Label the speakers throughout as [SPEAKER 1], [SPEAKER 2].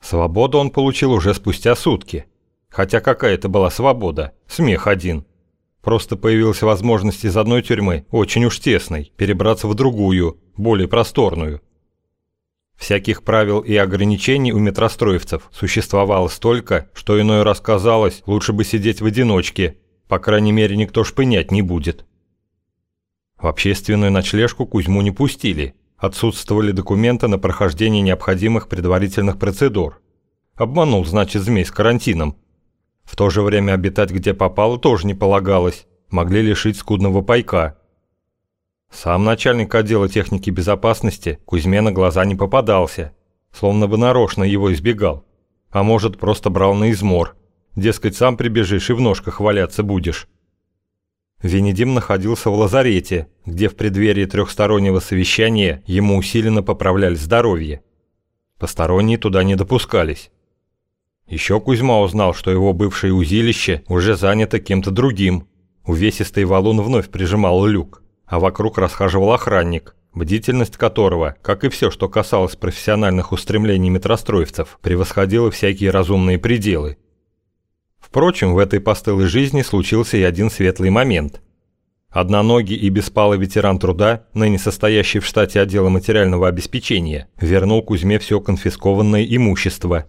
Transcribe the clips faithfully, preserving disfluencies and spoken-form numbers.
[SPEAKER 1] Свободу он получил уже спустя сутки. Хотя какая это была свобода? Смех один. Просто появилась возможность из одной тюрьмы, очень уж тесной, перебраться в другую, более просторную. Всяких правил и ограничений у метростроевцев существовало столько, что иной раз казалось, лучше бы сидеть в одиночке, по крайней мере никто шпынять не будет. В общественную ночлежку Кузьму не пустили, отсутствовали документы на прохождение необходимых предварительных процедур. Обманул, значит, змей с карантином. В то же время обитать где попало тоже не полагалось, могли лишить скудного пайка. Сам начальник отдела техники безопасности Кузьме на глаза не попадался, словно бы нарочно его избегал, а может просто брал на измор, дескать, сам прибежишь и в ножках валяться будешь. Венедим находился в лазарете, где в преддверии трехстороннего совещания ему усиленно поправляли здоровье. Посторонние туда не допускались. Еще Кузьма узнал, что его бывшее узилище уже занято кем-то другим. Увесистый валун вновь прижимал люк, а вокруг расхаживал охранник, бдительность которого, как и все, что касалось профессиональных устремлений метростроевцев, превосходила всякие разумные пределы. Впрочем, в этой постылой жизни случился и один светлый момент. Одноногий и беспалый ветеран труда, ныне состоящий в штате отдела материального обеспечения, вернул Кузьме все конфискованное имущество.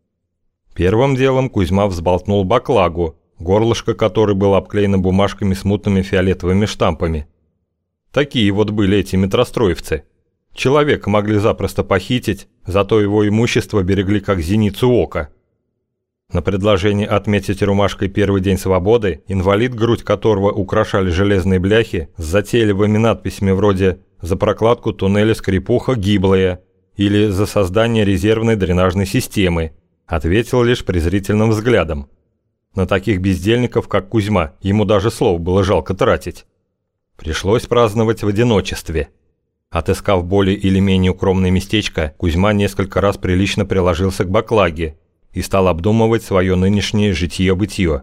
[SPEAKER 1] Первым делом Кузьма взболтнул баклагу, горлышко которой было обклеено бумажками с мутными фиолетовыми штампами. Такие вот были эти метростроевцы. Человека могли запросто похитить, зато его имущество берегли как зеницу ока. На предложение отметить рюмашкой первый день свободы инвалид, грудь которого украшали железные бляхи с затейливыми надписями вроде «За прокладку туннеля скрипуха гиблая» или «За создание резервной дренажной системы», ответил лишь презрительным взглядом. На таких бездельников, как Кузьма, ему даже слов было жалко тратить. Пришлось праздновать в одиночестве. Отыскав более или менее укромное местечко, Кузьма несколько раз прилично приложился к баклаге и стал обдумывать свое нынешнее житье-бытие.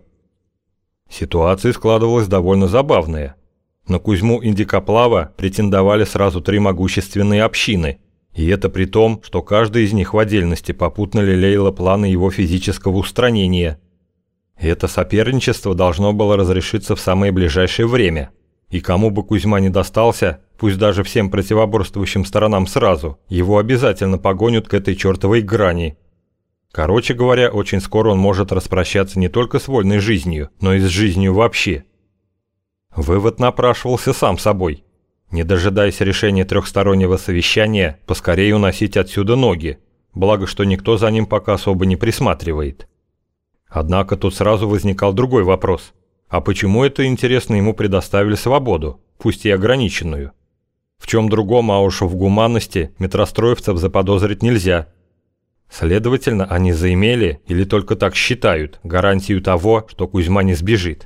[SPEAKER 1] Ситуация складывалась довольно забавная. На Кузьму Индикоплава претендовали сразу три могущественные общины, и это при том, что каждая из них в отдельности попутно лелеяла планы его физического устранения. Это соперничество должно было разрешиться в самое ближайшее время, и кому бы Кузьма не достался, пусть даже всем противоборствующим сторонам сразу, его обязательно погонят к этой чертовой грани. Короче говоря, очень скоро он может распрощаться не только с вольной жизнью, но и с жизнью вообще. Вывод напрашивался сам собой. Не дожидаясь решения трехстороннего совещания, поскорее уносить отсюда ноги, благо что никто за ним пока особо не присматривает. Однако тут сразу возникал другой вопрос. А почему это, интересно, ему предоставили свободу, пусть и ограниченную? В чем другом, а уж в гуманности, метростроевцев заподозрить нельзя. Следовательно, они заимели, или только так считают, гарантию того, что Кузьма не сбежит.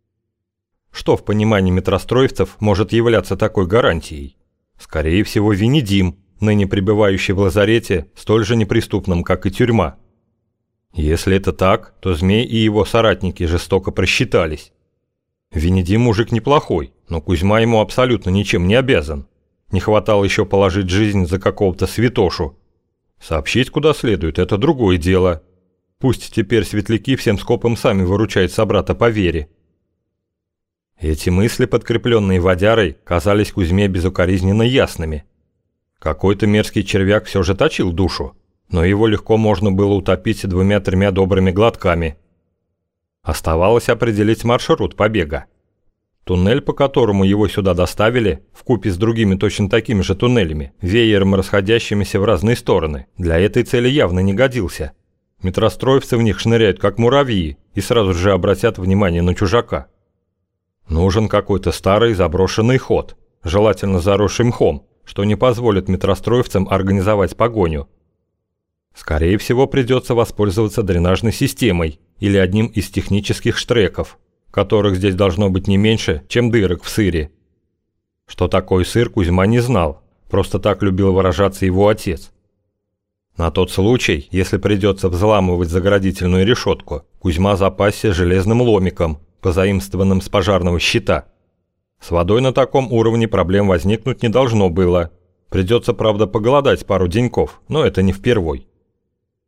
[SPEAKER 1] Что в понимании метростроевцев может являться такой гарантией? Скорее всего, Венедим, ныне пребывающий в лазарете, столь же неприступным, как и тюрьма. Если это так, то Змей и его соратники жестоко просчитались. Венедим мужик неплохой, но Кузьма ему абсолютно ничем не обязан. Не хватало еще положить жизнь за какого-то святошу. Сообщить куда следует – это другое дело. Пусть теперь светляки всем скопом сами выручают собрата по вере. Эти мысли, подкрепленные водярой, казались Кузьме безукоризненно ясными. Какой-то мерзкий червяк все же точил душу, но его легко можно было утопить двумя-тремя добрыми глотками. Оставалось определить маршрут побега. Туннель, по которому его сюда доставили, вкупе с другими точно такими же туннелями, веером расходящимися в разные стороны, для этой цели явно не годился. Метростроевцы в них шныряют как муравьи и сразу же обратят внимание на чужака. Нужен какой-то старый заброшенный ход, желательно заросший мхом, что не позволит метростроевцам организовать погоню. Скорее всего, придется воспользоваться дренажной системой или одним из технических штреков, которых здесь должно быть не меньше, чем дырок в сыре. Что такое сыр, Кузьма не знал, просто так любил выражаться его отец. На тот случай, если придется взламывать заградительную решетку, Кузьма запасся железным ломиком, позаимствованным с пожарного щита. С водой на таком уровне проблем возникнуть не должно было. Придется, правда, поголодать пару деньков, но это не впервой.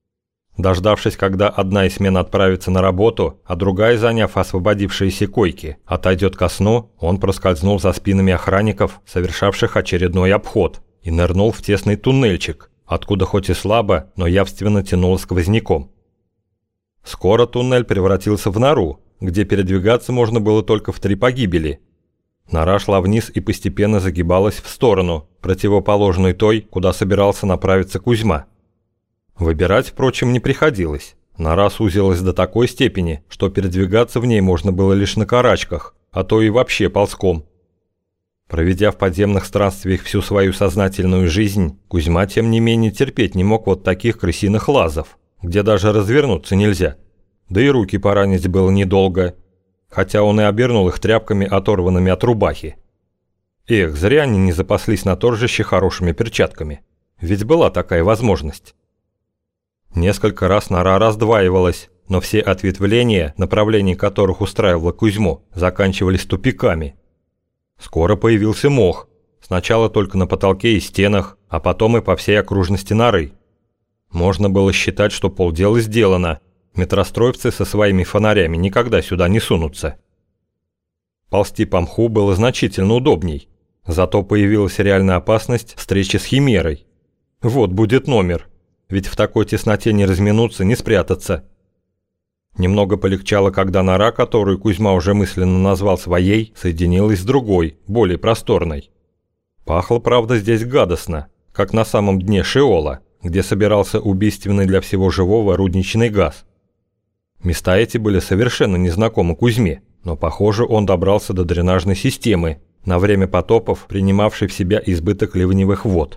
[SPEAKER 1] Дождавшись, когда одна из смен отправится на работу, а другая, заняв освободившиеся койки, отойдет ко сну, он проскользнул за спинами охранников, совершавших очередной обход, и нырнул в тесный туннельчик, откуда хоть и слабо, но явственно тянуло сквозняком. Скоро туннель превратился в нору, где передвигаться можно было только в три погибели. Нора шла вниз и постепенно загибалась в сторону, противоположную той, куда собирался направиться Кузьма. Выбирать, впрочем, не приходилось. Нора сузилась до такой степени, что передвигаться в ней можно было лишь на карачках, а то и вообще ползком. Проведя в подземных странствиях всю свою сознательную жизнь, Кузьма, тем не менее, терпеть не мог вот таких крысиных лазов, где даже развернуться нельзя. Да и руки поранить было недолго, хотя он и обернул их тряпками, оторванными от рубахи. Эх, зря они не запаслись на торжище хорошими перчатками, ведь была такая возможность. Несколько раз нора раздваивалась, но все ответвления, направления которых устраивало Кузьму, заканчивались тупиками. Скоро появился мох, сначала только на потолке и стенах, а потом и по всей окружности норы. Можно было считать, что полдела сделано, метростроевцы со своими фонарями никогда сюда не сунутся. Ползти по мху было значительно удобней, зато появилась реальная опасность встречи с химерой. Вот будет номер. Ведь в такой тесноте не разминуться, не спрятаться. Немного полегчало, когда нора, которую Кузьма уже мысленно назвал своей, соединилась с другой, более просторной. Пахло, правда, здесь гадостно, как на самом дне Шеола, где собирался убийственный для всего живого рудничный газ. Места эти были совершенно незнакомы Кузьме, но, похоже, он добрался до дренажной системы, на время потопов принимавшей в себя избыток ливневых вод.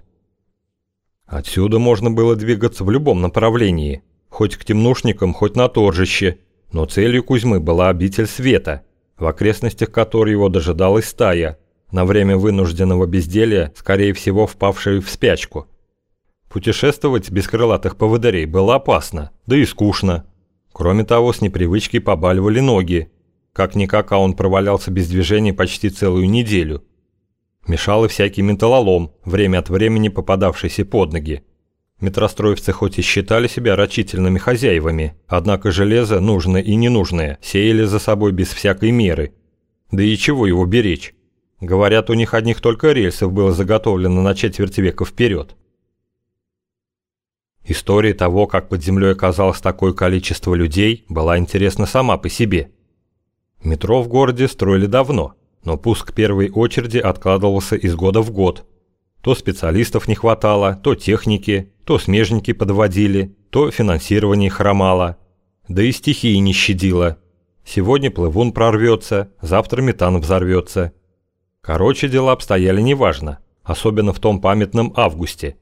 [SPEAKER 1] Отсюда можно было двигаться в любом направлении, хоть к темнушникам, хоть на торжище, но целью Кузьмы была обитель света, в окрестностях которой его дожидалась стая, на время вынужденного безделья, скорее всего, впавшая в спячку. Путешествовать без крылатых поводырей было опасно, да и скучно. Кроме того, с непривычки побаливали ноги. Как-никак, а он провалялся без движения почти целую неделю. Мешал и всякий металлолом, время от времени попадавшийся под ноги. Метростроевцы хоть и считали себя рачительными хозяевами, однако железо, нужное и ненужное, сеяли за собой без всякой меры. Да и чего его беречь? Говорят, у них одних только рельсов было заготовлено на четверть века вперед. История того, как под землей оказалось такое количество людей, была интересна сама по себе. Метро в городе строили давно, но пуск первой очереди откладывался из года в год. То специалистов не хватало, то техники, то смежники подводили, то финансирование хромало. Да и стихии не щадило. Сегодня плывун прорвется, завтра метан взорвется. Короче, дела обстояли неважно, особенно в том памятном августе.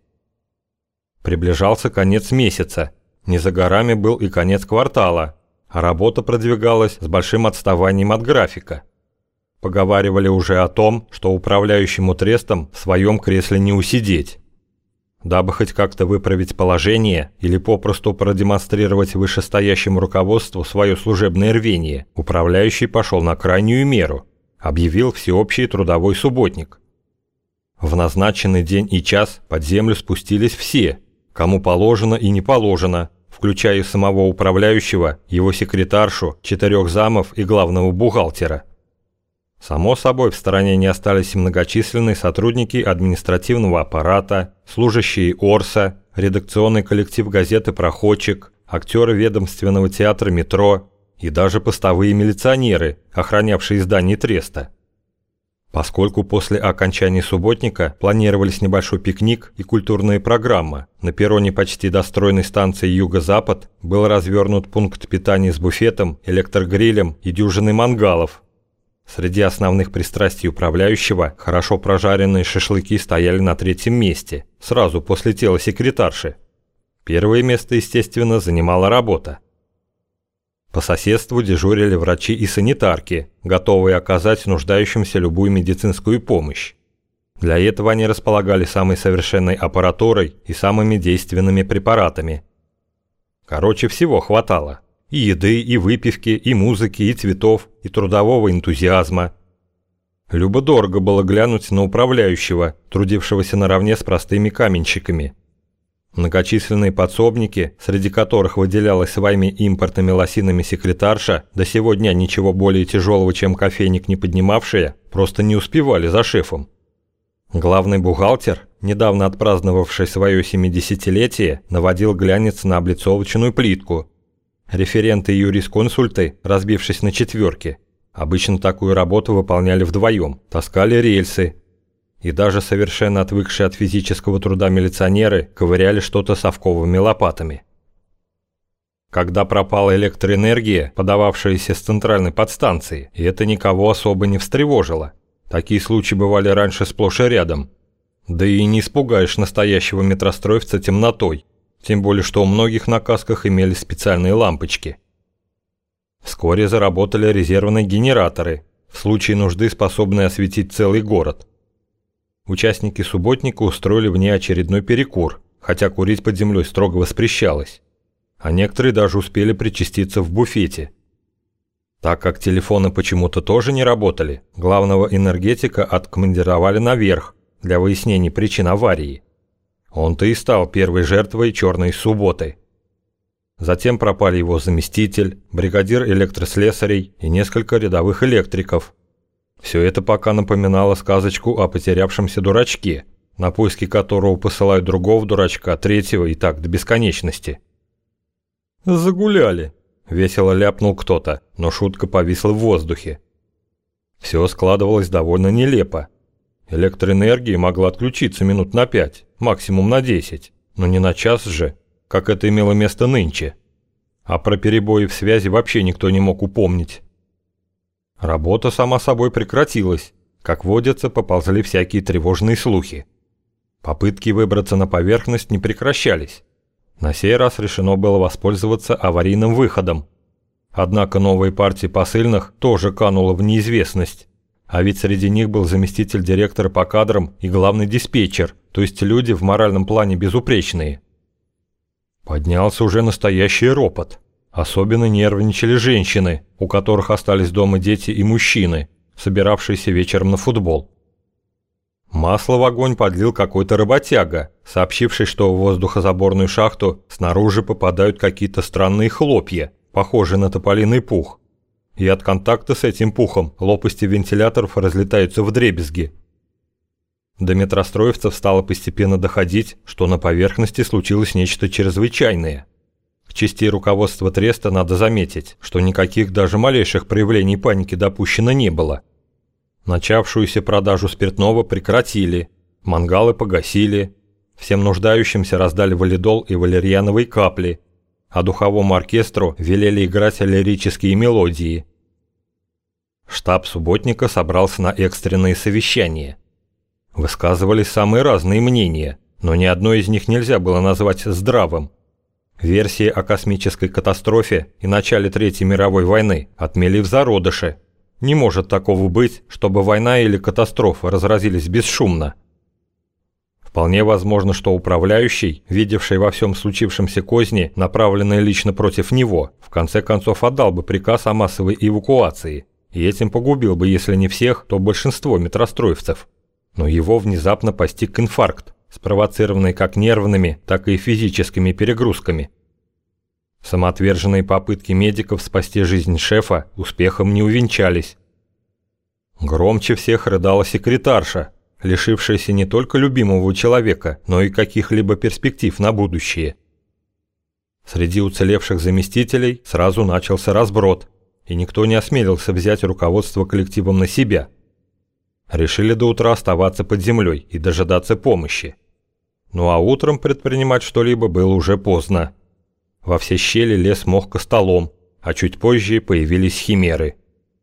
[SPEAKER 1] Приближался конец месяца, не за горами был и конец квартала, а работа продвигалась с большим отставанием от графика. Поговаривали уже о том, что управляющему трестом в своем кресле не усидеть. Дабы хоть как-то выправить положение или попросту продемонстрировать вышестоящему руководству свое служебное рвение, управляющий пошел на крайнюю меру, объявил всеобщий трудовой субботник. В назначенный день и час под землю спустились все, кому положено и не положено, включая и самого управляющего, его секретаршу, четырех замов и главного бухгалтера. Само собой, в стороне не остались и многочисленные сотрудники административного аппарата, служащие Орса, редакционный коллектив газеты «Проходчик», актеры ведомственного театра «Метро» и даже постовые милиционеры, охранявшие здание треста. Поскольку после окончания субботника планировались небольшой пикник и культурная программа, на перроне почти достроенной станции «Юго-Запад» был развернут пункт питания с буфетом, электрогрилем и дюжиной мангалов. Среди основных пристрастий управляющего хорошо прожаренные шашлыки стояли на третьем месте, сразу после тела секретарши. Первое место, естественно, занимала работа. По соседству дежурили врачи и санитарки, готовые оказать нуждающимся любую медицинскую помощь. Для этого они располагали самой совершенной аппаратурой и самыми действенными препаратами. Короче, всего хватало. И еды, и выпивки, и музыки, и цветов, и трудового энтузиазма. Любо-дорого было глянуть на управляющего, трудившегося наравне с простыми каменщиками. Многочисленные подсобники, среди которых выделялась своими импортными лосинами секретарша, до сего дня ничего более тяжелого, чем кофейник не поднимавшая, просто не успевали за шефом. Главный бухгалтер, недавно отпраздновавший свое семидесятилетие, наводил глянец на облицовочную плитку. Референты и юрисконсульты, разбившись на четверки, обычно такую работу выполняли вдвоем, таскали рельсы. И даже совершенно отвыкшие от физического труда милиционеры ковыряли что-то совковыми лопатами. Когда пропала электроэнергия, подававшаяся с центральной подстанции, и это никого особо не встревожило. Такие случаи бывали раньше сплошь и рядом. Да и не испугаешь настоящего метростроевца темнотой, тем более что у многих на касках имелись специальные лампочки. Вскоре заработали резервные генераторы, в случае нужды способные осветить целый город. Участники субботника устроили внеочередной перекур, хотя курить под землей строго воспрещалось. А некоторые даже успели причаститься в буфете. Так как телефоны почему-то тоже не работали, главного энергетика откомандировали наверх для выяснения причин аварии. Он-то и стал первой жертвой черной субботы. Затем пропали его заместитель, бригадир электрослесарей и несколько рядовых электриков. Все это пока напоминало сказочку о потерявшемся дурачке, на поиски которого посылают другого дурачка, третьего и так до бесконечности. «Загуляли», — весело ляпнул кто-то, но шутка повисла в воздухе. Все складывалось довольно нелепо. Электроэнергия могла отключиться минут на пять, максимум на десять, но не на час же, как это имело место нынче. А про перебои в связи вообще никто не мог упомнить. Работа сама собой прекратилась. Как водится, поползли всякие тревожные слухи. Попытки выбраться на поверхность не прекращались. На сей раз решено было воспользоваться аварийным выходом. Однако новые партии посыльных тоже кануло в неизвестность. А ведь среди них был заместитель директора по кадрам и главный диспетчер, то есть люди в моральном плане безупречные. Поднялся уже настоящий ропот. Особенно нервничали женщины, у которых остались дома дети и мужчины, собиравшиеся вечером на футбол. Масло в огонь подлил какой-то работяга, сообщивший, что в воздухозаборную шахту снаружи попадают какие-то странные хлопья, похожие на тополиный пух. И от контакта с этим пухом лопасти вентиляторов разлетаются вдребезги. До метростроевцев стало постепенно доходить, что на поверхности случилось нечто чрезвычайное. В части руководства треста надо заметить, что никаких даже малейших проявлений паники допущено не было. Начавшуюся продажу спиртного прекратили, мангалы погасили, всем нуждающимся раздали валидол и валерьяновые капли, а духовому оркестру велели играть лирические мелодии. Штаб субботника собрался на экстренные совещания. Высказывались самые разные мнения, но ни одно из них нельзя было назвать здравым. Версии о космической катастрофе и начале Третьей мировой войны отмели в зародыше. Не может такого быть, чтобы война или катастрофа разразились бесшумно. Вполне возможно, что управляющий, видевший во всем случившемся козни, направленные лично против него, в конце концов отдал бы приказ о массовой эвакуации, и этим погубил бы, если не всех, то большинство метростроевцев. Но его внезапно постиг инфаркт, спровоцированный как нервными, так и физическими перегрузками. Самоотверженные попытки медиков спасти жизнь шефа успехом не увенчались. Громче всех рыдала секретарша, лишившаяся не только любимого человека, но и каких-либо перспектив на будущее. Среди уцелевших заместителей сразу начался разброд, и никто не осмелился взять руководство коллективом на себя. Решили до утра оставаться под землей и дожидаться помощи. Ну а утром предпринимать что-либо было уже поздно. Во все щели лез мох костолом, а чуть позже появились химеры.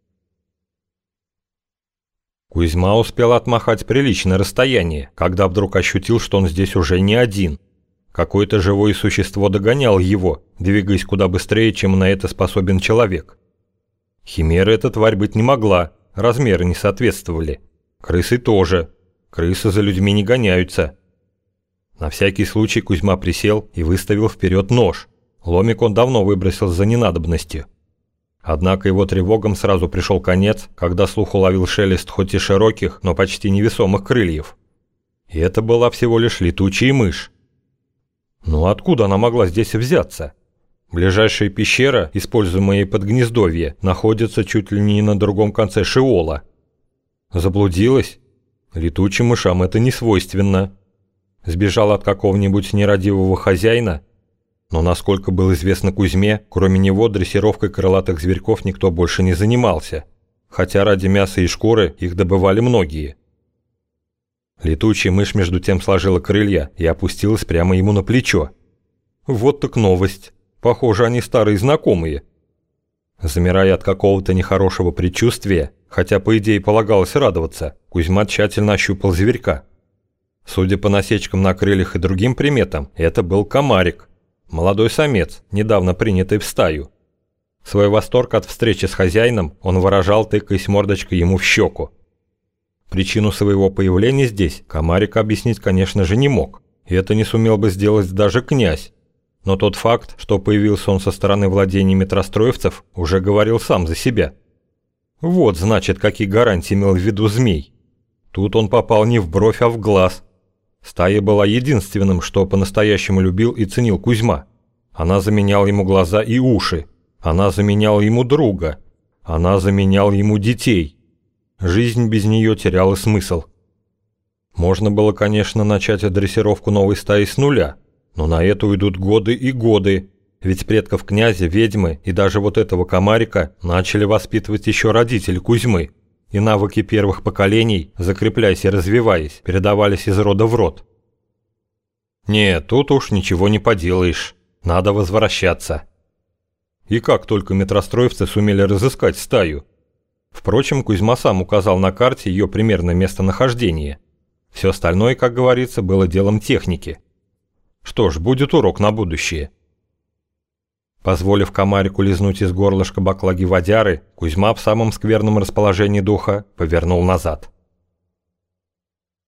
[SPEAKER 1] Кузьма успел отмахать приличное расстояние, когда вдруг ощутил, что он здесь уже не один. Какое-то живое существо догоняло его, двигаясь куда быстрее, чем на это способен человек. Химера эта тварь быть не могла, размеры не соответствовали. Крысы тоже. Крысы за людьми не гоняются. На всякий случай Кузьма присел и выставил вперед нож. Ломик он давно выбросил за ненадобностью. Однако его тревогам сразу пришел конец, когда слух уловил шелест хоть и широких, но почти невесомых крыльев. И это была всего лишь летучая мышь. Но откуда она могла здесь взяться? Ближайшая пещера, используемая под гнездовье, находится чуть ли не на другом конце Шеола. Заблудилась? Летучим мышам это не свойственно. Сбежала от какого-нибудь нерадивого хозяина? Но, насколько было известно Кузьме, кроме него дрессировкой крылатых зверьков никто больше не занимался, хотя ради мяса и шкуры их добывали многие. Летучая мышь между тем сложила крылья и опустилась прямо ему на плечо. Вот так новость. Похоже, они старые знакомые. Замирая от какого-то нехорошего предчувствия, хотя по идее полагалось радоваться, Кузьма тщательно ощупал зверька. Судя по насечкам на крыльях и другим приметам, это был комарик, молодой самец, недавно принятый в стаю. Свой восторг от встречи с хозяином он выражал, тыкаясь мордочкой ему в щеку. Причину своего появления здесь комарик объяснить, конечно же, не мог, и это не сумел бы сделать даже князь. Но тот факт, что появился он со стороны владений метростроевцев, уже говорил сам за себя. Вот, значит, какие гарантии имел в виду змей. Тут он попал не в бровь, а в глаз. Стая была единственным, что по-настоящему любил и ценил Кузьма. Она заменяла ему глаза и уши. Она заменяла ему друга. Она заменяла ему детей. Жизнь без нее теряла смысл. Можно было, конечно, начать дрессировку новой стаи с нуля, но на это уйдут годы и годы, ведь предков князя, ведьмы и даже вот этого комарика начали воспитывать еще родители Кузьмы, и навыки первых поколений, закрепляясь и развиваясь, передавались из рода в род. Нет, тут уж ничего не поделаешь, надо возвращаться. И как только метростроевцы сумели разыскать стаю? Впрочем, Кузьма сам указал на карте ее примерное местонахождение. Все остальное, как говорится, было делом техники. Что ж, будет урок на будущее. Позволив комарику лизнуть из горлышка баклаги водяры, Кузьма в самом скверном расположении духа повернул назад.